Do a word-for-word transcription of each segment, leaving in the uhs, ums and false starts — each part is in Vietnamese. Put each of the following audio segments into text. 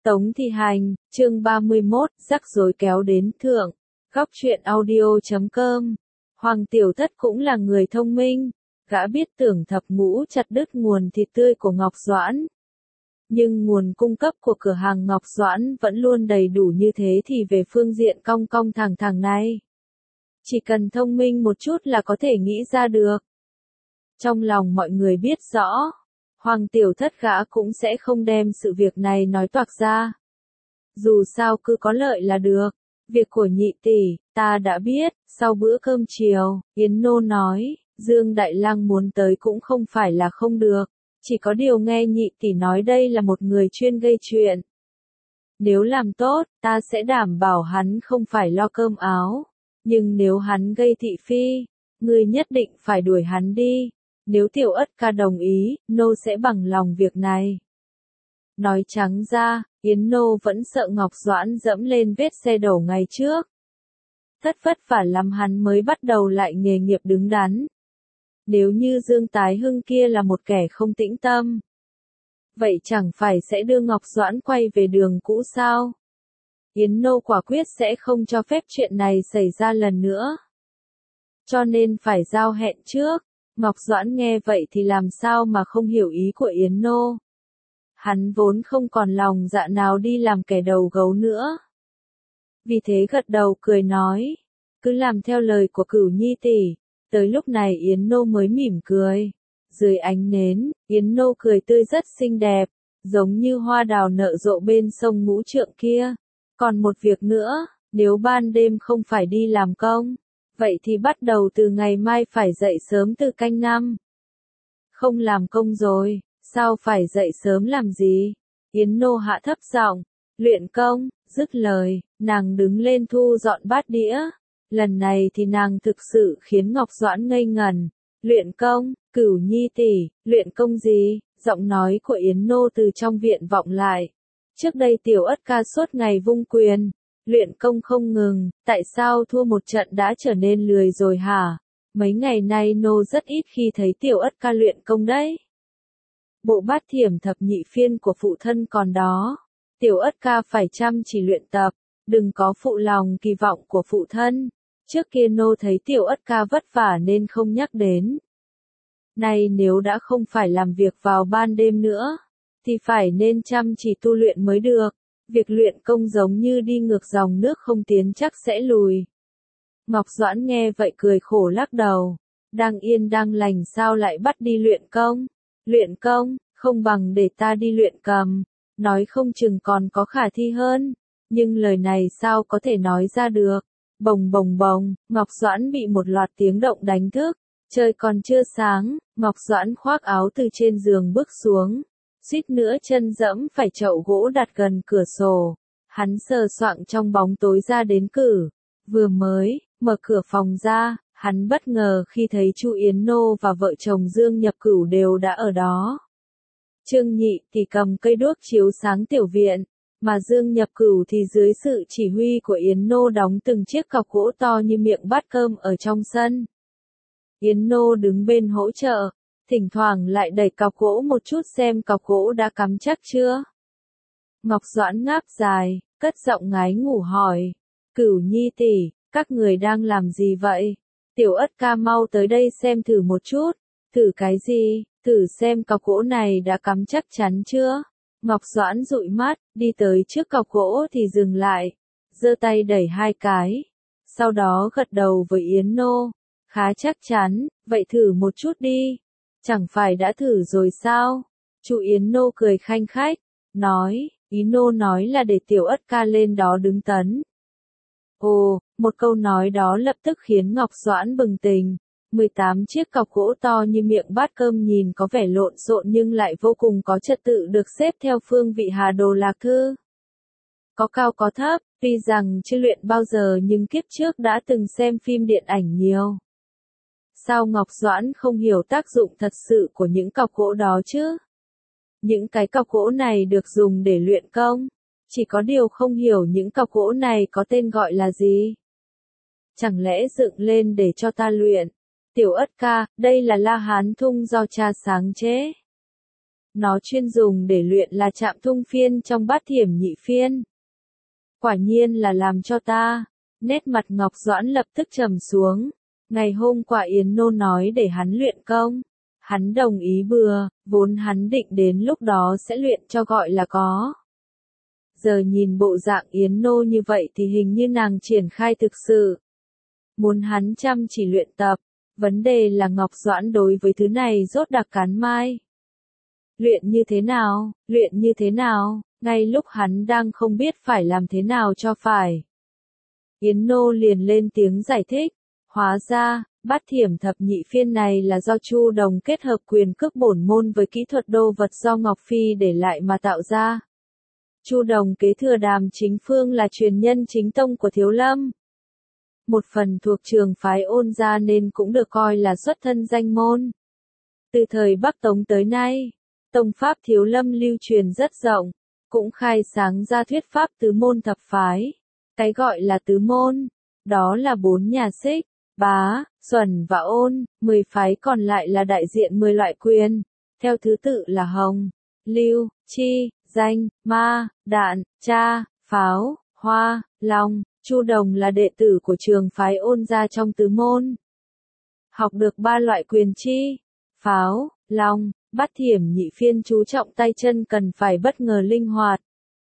Tống Thi Hành, chương ba mươi mốt, rắc rối kéo đến thượng. Góc truyện audio chấm com. Hoàng Tiểu Thất cũng là người thông minh, gã biết tưởng thập ngũ chặt đứt nguồn thịt tươi của Ngọc Doãn. Nhưng nguồn cung cấp của cửa hàng Ngọc Doãn vẫn luôn đầy đủ như thế thì về phương diện cong cong thẳng thẳng này, chỉ cần thông minh một chút là có thể nghĩ ra được. Trong lòng mọi người biết rõ, Hoàng Tiểu Thất gã cũng sẽ không đem sự việc này nói toạc ra. Dù sao cứ có lợi là được. Việc của nhị tỷ, ta đã biết. Sau bữa cơm chiều, Yến Nô nói, Dương Đại Lang muốn tới cũng không phải là không được. Chỉ có điều nghe nhị tỷ nói đây là một người chuyên gây chuyện. Nếu làm tốt, ta sẽ đảm bảo hắn không phải lo cơm áo. Nhưng nếu hắn gây thị phi, ngươi nhất định phải đuổi hắn đi. Nếu Tiểu Ất ca đồng ý, nô sẽ bằng lòng việc này. Nói trắng ra, Yến Nô vẫn sợ Ngọc Doãn dẫm lên vết xe đổ ngày trước. Thất vất vả lắm hắn mới bắt đầu lại nghề nghiệp đứng đắn. Nếu như Dương Tái Hưng kia là một kẻ không tĩnh tâm, vậy chẳng phải sẽ đưa Ngọc Doãn quay về đường cũ sao? Yến Nô quả quyết sẽ không cho phép chuyện này xảy ra lần nữa. Cho nên phải giao hẹn trước. Ngọc Doãn nghe vậy thì làm sao mà không hiểu ý của Yến Nô. Hắn vốn không còn lòng dạ nào đi làm kẻ đầu gấu nữa. Vì thế gật đầu cười nói, cứ làm theo lời của Cửu Nhi tỷ. Tới lúc này Yến Nô mới mỉm cười. Dưới ánh nến, Yến Nô cười tươi rất xinh đẹp, giống như hoa đào nở rộ bên sông Ngũ Trượng kia. Còn một việc nữa, nếu ban đêm không phải đi làm công, vậy thì bắt đầu từ ngày mai phải dậy sớm từ canh năm. Không làm công rồi, sao phải dậy sớm làm gì? Yến Nô hạ thấp giọng, luyện công, dứt lời, nàng đứng lên thu dọn bát đĩa. Lần này thì nàng thực sự khiến Ngọc Doãn ngây ngẩn. Luyện công, Cửu Nhi tỷ, luyện công gì? Giọng nói của Yến Nô từ trong viện vọng lại. Trước đây Tiểu Ất ca suốt ngày vung quyền, luyện công không ngừng, tại sao thua một trận đã trở nên lười rồi hả? Mấy ngày nay nô rất ít khi thấy Tiểu Ất ca luyện công đấy. Bộ bát thiểm thập nhị phiên của phụ thân còn đó. Tiểu Ất ca phải chăm chỉ luyện tập, đừng có phụ lòng kỳ vọng của phụ thân. Trước kia nô thấy Tiểu Ất ca vất vả nên không nhắc đến. Nay nếu đã không phải làm việc vào ban đêm nữa, thì phải nên chăm chỉ tu luyện mới được. Việc luyện công giống như đi ngược dòng nước không tiến chắc sẽ lùi. Ngọc Doãn nghe vậy cười khổ lắc đầu. Đang yên đang lành sao lại bắt đi luyện công? Luyện công, không bằng để ta đi luyện cầm. Nói không chừng còn có khả thi hơn. Nhưng lời này sao có thể nói ra được? Bồng bồng bồng, Ngọc Doãn bị một loạt tiếng động đánh thức. Trời còn chưa sáng, Ngọc Doãn khoác áo từ trên giường bước xuống. Suýt nữa chân dẫm phải chậu gỗ đặt gần cửa sổ. Hắn sờ soạng trong bóng tối ra đến cử. Vừa mới mở cửa phòng ra, hắn bất ngờ khi thấy Chu Yến Nô và vợ chồng Dương Nhập Cửu đều đã ở đó. Trương Nhị thì cầm cây đuốc chiếu sáng tiểu viện, mà Dương Nhập Cửu thì dưới sự chỉ huy của Yến Nô đóng từng chiếc cọc gỗ to như miệng bát cơm ở trong sân. Yến Nô đứng bên hỗ trợ, thỉnh thoảng lại đẩy cọc gỗ một chút xem cọc gỗ đã cắm chắc chưa. Ngọc Doãn ngáp dài, cất giọng ngái ngủ hỏi, Cửu Nhi tỷ, các người đang làm gì vậy? Tiểu Ất ca mau tới đây xem thử một chút. Thử cái gì? Thử xem cọc gỗ này đã cắm chắc chắn chưa? Ngọc Doãn dụi mắt, đi tới trước cọc gỗ thì dừng lại, giơ tay đẩy hai cái. Sau đó gật đầu với Yến Nô, khá chắc chắn, vậy thử một chút đi. Chẳng phải đã thử rồi sao? Chu Yến Nô cười khanh khách, nói, ý nô nói là để Tiểu Ất ca lên đó đứng tấn. Ồ, một câu nói đó lập tức khiến Ngọc Doãn bừng tỉnh. mười tám chiếc cọc gỗ to như miệng bát cơm nhìn có vẻ lộn xộn nhưng lại vô cùng có trật tự được xếp theo phương vị Hà Đồ Lạc Thư. Có cao có thấp, tuy rằng chưa luyện bao giờ nhưng kiếp trước đã từng xem phim điện ảnh nhiều. Sao Ngọc Doãn không hiểu tác dụng thật sự của những cọc gỗ đó chứ? Những cái cọc gỗ này được dùng để luyện công, chỉ có điều không hiểu những cọc gỗ này có tên gọi là gì. Chẳng lẽ dựng lên để cho ta luyện? Tiểu Ất ca, đây là La Hán Thung do cha sáng chế. Nó chuyên dùng để luyện là Trạm Thung Phiên trong Bát Thiểm Nhị Phiên. Quả nhiên là làm cho ta. Nét mặt Ngọc Doãn lập tức trầm xuống. Ngày hôm qua Yến Nô nói để hắn luyện công. Hắn đồng ý bừa, vốn hắn định đến lúc đó sẽ luyện cho gọi là có. Giờ nhìn bộ dạng Yến Nô như vậy thì hình như nàng triển khai thực sự. Muốn hắn chăm chỉ luyện tập. Vấn đề là Ngọc Doãn đối với thứ này rốt đặc cán mai. Luyện như thế nào, luyện như thế nào, ngay lúc hắn đang không biết phải làm thế nào cho phải. Yến Nô liền lên tiếng giải thích, hóa ra, Bát Thiểm Thập Nhị Phiên này là do Chu Đồng kết hợp quyền cước bổn môn với kỹ thuật đô vật do Ngọc Phi để lại mà tạo ra. Chu Đồng kế thừa Đàm Chính Phương là truyền nhân chính tông của Thiếu Lâm. Một phần thuộc trường phái Ôn gia nên cũng được coi là xuất thân danh môn. Từ thời Bắc Tống tới nay, tông pháp Thiếu Lâm lưu truyền rất rộng, cũng khai sáng ra thuyết pháp tứ môn thập phái. Cái gọi là tứ môn, đó là bốn nhà Xích, Bá, Xuẩn và Ôn, mười phái còn lại là đại diện mười loại quyền, theo thứ tự là Hồng, Lưu, Chi, Danh, Ma, Đạn, Cha, Pháo, Hoa, Long. Chu Đồng là đệ tử của trường phái Ôn gia trong tứ môn. Học được ba loại quyền chi, Pháo, Long, Bát Thiểm Nhị Phiên chú trọng tay chân cần phải bất ngờ linh hoạt.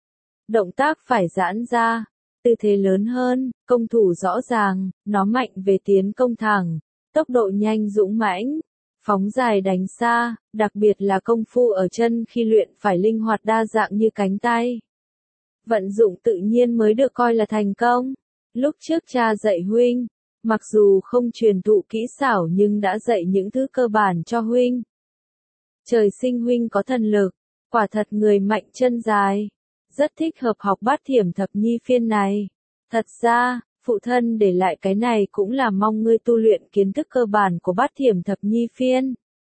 Động tác phải giãn ra, tư thế lớn hơn, công thủ rõ ràng, nó mạnh về tiến công thẳng, tốc độ nhanh dũng mãnh, phóng dài đánh xa, đặc biệt là công phu ở chân khi luyện phải linh hoạt đa dạng như cánh tay. Vận dụng tự nhiên mới được coi là thành công. Lúc trước cha dạy huynh, mặc dù không truyền thụ kỹ xảo nhưng đã dạy những thứ cơ bản cho huynh. Trời sinh huynh có thần lực, quả thật người mạnh chân dài, rất thích hợp học Bát Thiểm Thập Nhi Phiên này. Thật ra, phụ thân để lại cái này cũng là mong ngươi tu luyện kiến thức cơ bản của Bát Thiểm Thập Nhi Phiên.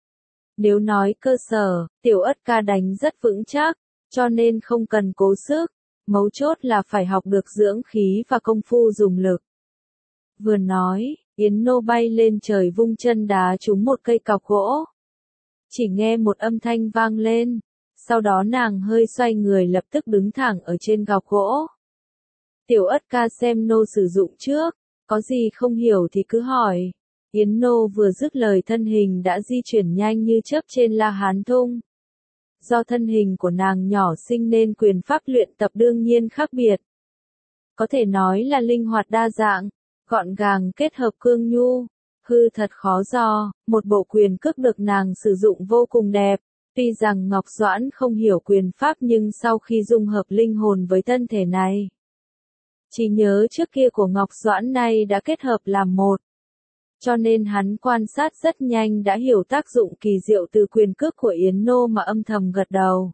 Nếu nói cơ sở, Tiểu Ất ca đánh rất vững chắc, cho nên không cần cố sức. Mấu chốt là phải học được dưỡng khí và công phu dùng lực. Vừa nói, Yến Nô bay lên trời vung chân đá trúng một cây cọc gỗ. Chỉ nghe một âm thanh vang lên, sau đó nàng hơi xoay người lập tức đứng thẳng ở trên cọc gỗ. Tiểu Ất ca xem nô sử dụng trước, có gì không hiểu thì cứ hỏi. Yến Nô vừa dứt lời thân hình đã di chuyển nhanh như chớp trên La Hán Thung. Do thân hình của nàng nhỏ xinh nên quyền pháp luyện tập đương nhiên khác biệt. Có thể nói là linh hoạt đa dạng, gọn gàng kết hợp cương nhu, hư thật khó dò, một bộ quyền cước được nàng sử dụng vô cùng đẹp. Tuy rằng Ngọc Doãn không hiểu quyền pháp nhưng sau khi dung hợp linh hồn với thân thể này, trí nhớ trước kia của Ngọc Doãn này đã kết hợp làm một. Cho nên hắn quan sát rất nhanh đã hiểu tác dụng kỳ diệu từ quyền cước của Yến Nô mà âm thầm gật đầu.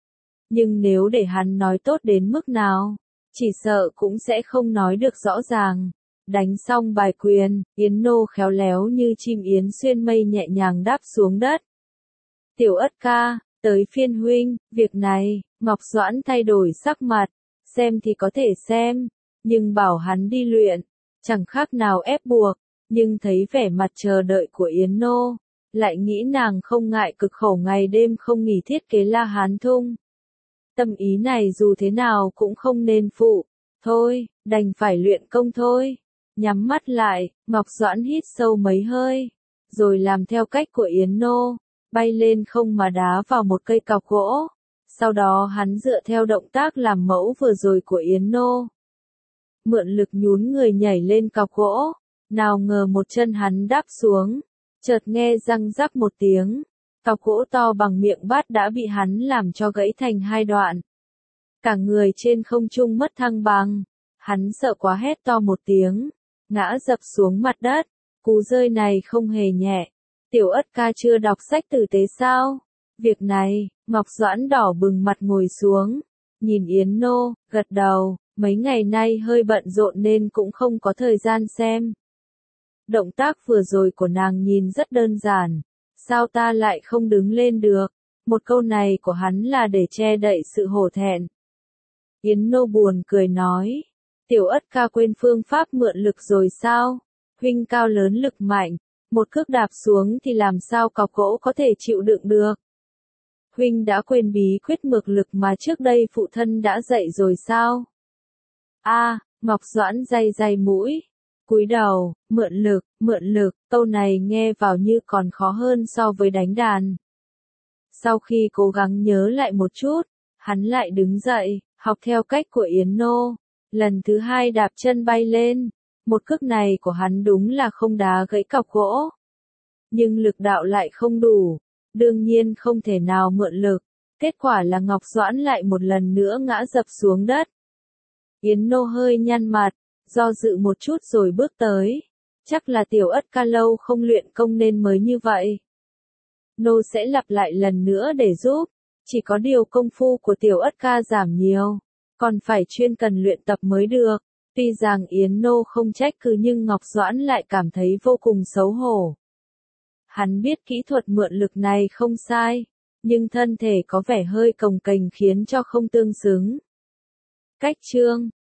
Nhưng nếu để hắn nói tốt đến mức nào, chỉ sợ cũng sẽ không nói được rõ ràng. Đánh xong bài quyền, Yến Nô khéo léo như chim yến xuyên mây nhẹ nhàng đáp xuống đất. Tiểu Ất ca, tới phiên huynh, việc này, Ngọc Doãn thay đổi sắc mặt, xem thì có thể xem, nhưng bảo hắn đi luyện, chẳng khác nào ép buộc. Nhưng thấy vẻ mặt chờ đợi của Yến Nô, lại nghĩ nàng không ngại cực khổ ngày đêm không nghỉ thiết kế La Hán Thung. Tâm ý này dù thế nào cũng không nên phụ, thôi, đành phải luyện công thôi. Nhắm mắt lại, Ngọc Doãn hít sâu mấy hơi, rồi làm theo cách của Yến Nô, bay lên không mà đá vào một cây cọc gỗ. Sau đó hắn dựa theo động tác làm mẫu vừa rồi của Yến Nô. Mượn lực nhún người nhảy lên cọc gỗ. Nào ngờ một chân hắn đáp xuống, chợt nghe răng rắc một tiếng, cọc gỗ to bằng miệng bát đã bị hắn làm cho gãy thành hai đoạn. Cả người trên không trung mất thăng bằng, hắn sợ quá hét to một tiếng, ngã dập xuống mặt đất, cú rơi này không hề nhẹ. Tiểu Ất ca chưa đọc sách tử tế sao? Việc này, Ngọc Doãn đỏ bừng mặt ngồi xuống, nhìn Yến Nô, gật đầu, mấy ngày nay hơi bận rộn nên cũng không có thời gian xem. Động tác vừa rồi của nàng nhìn rất đơn giản, sao ta lại không đứng lên được? Một câu này của hắn là để che đậy sự hổ thẹn. Yến Nô buồn cười nói, Tiểu Ất ca quên phương pháp mượn lực rồi sao? Huynh cao lớn lực mạnh, một cước đạp xuống thì làm sao cọc gỗ có thể chịu đựng được? Huynh đã quên bí quyết mượn lực mà trước đây phụ thân đã dạy rồi sao? A, à, Ngọc Doãn day day mũi, cúi đầu, mượn lực, mượn lực, câu này nghe vào như còn khó hơn so với đánh đàn. Sau khi cố gắng nhớ lại một chút, hắn lại đứng dậy, học theo cách của Yến Nô, lần thứ hai đạp chân bay lên, một cước này của hắn đúng là không đá gãy cọc gỗ. Nhưng lực đạo lại không đủ, đương nhiên không thể nào mượn lực, kết quả là Ngọc Doãn lại một lần nữa ngã dập xuống đất. Yến Nô hơi nhăn mặt, do dự một chút rồi bước tới, chắc là tiểu ất ca lâu không luyện công nên mới như vậy. Nô sẽ lặp lại lần nữa để giúp, chỉ có điều công phu của tiểu ất ca giảm nhiều, còn phải chuyên cần luyện tập mới được. Tuy rằng Yến Nô không trách cứ nhưng Ngọc Doãn lại cảm thấy vô cùng xấu hổ. Hắn biết kỹ thuật mượn lực này không sai, nhưng thân thể có vẻ hơi cồng kềnh khiến cho không tương xứng. Cách chương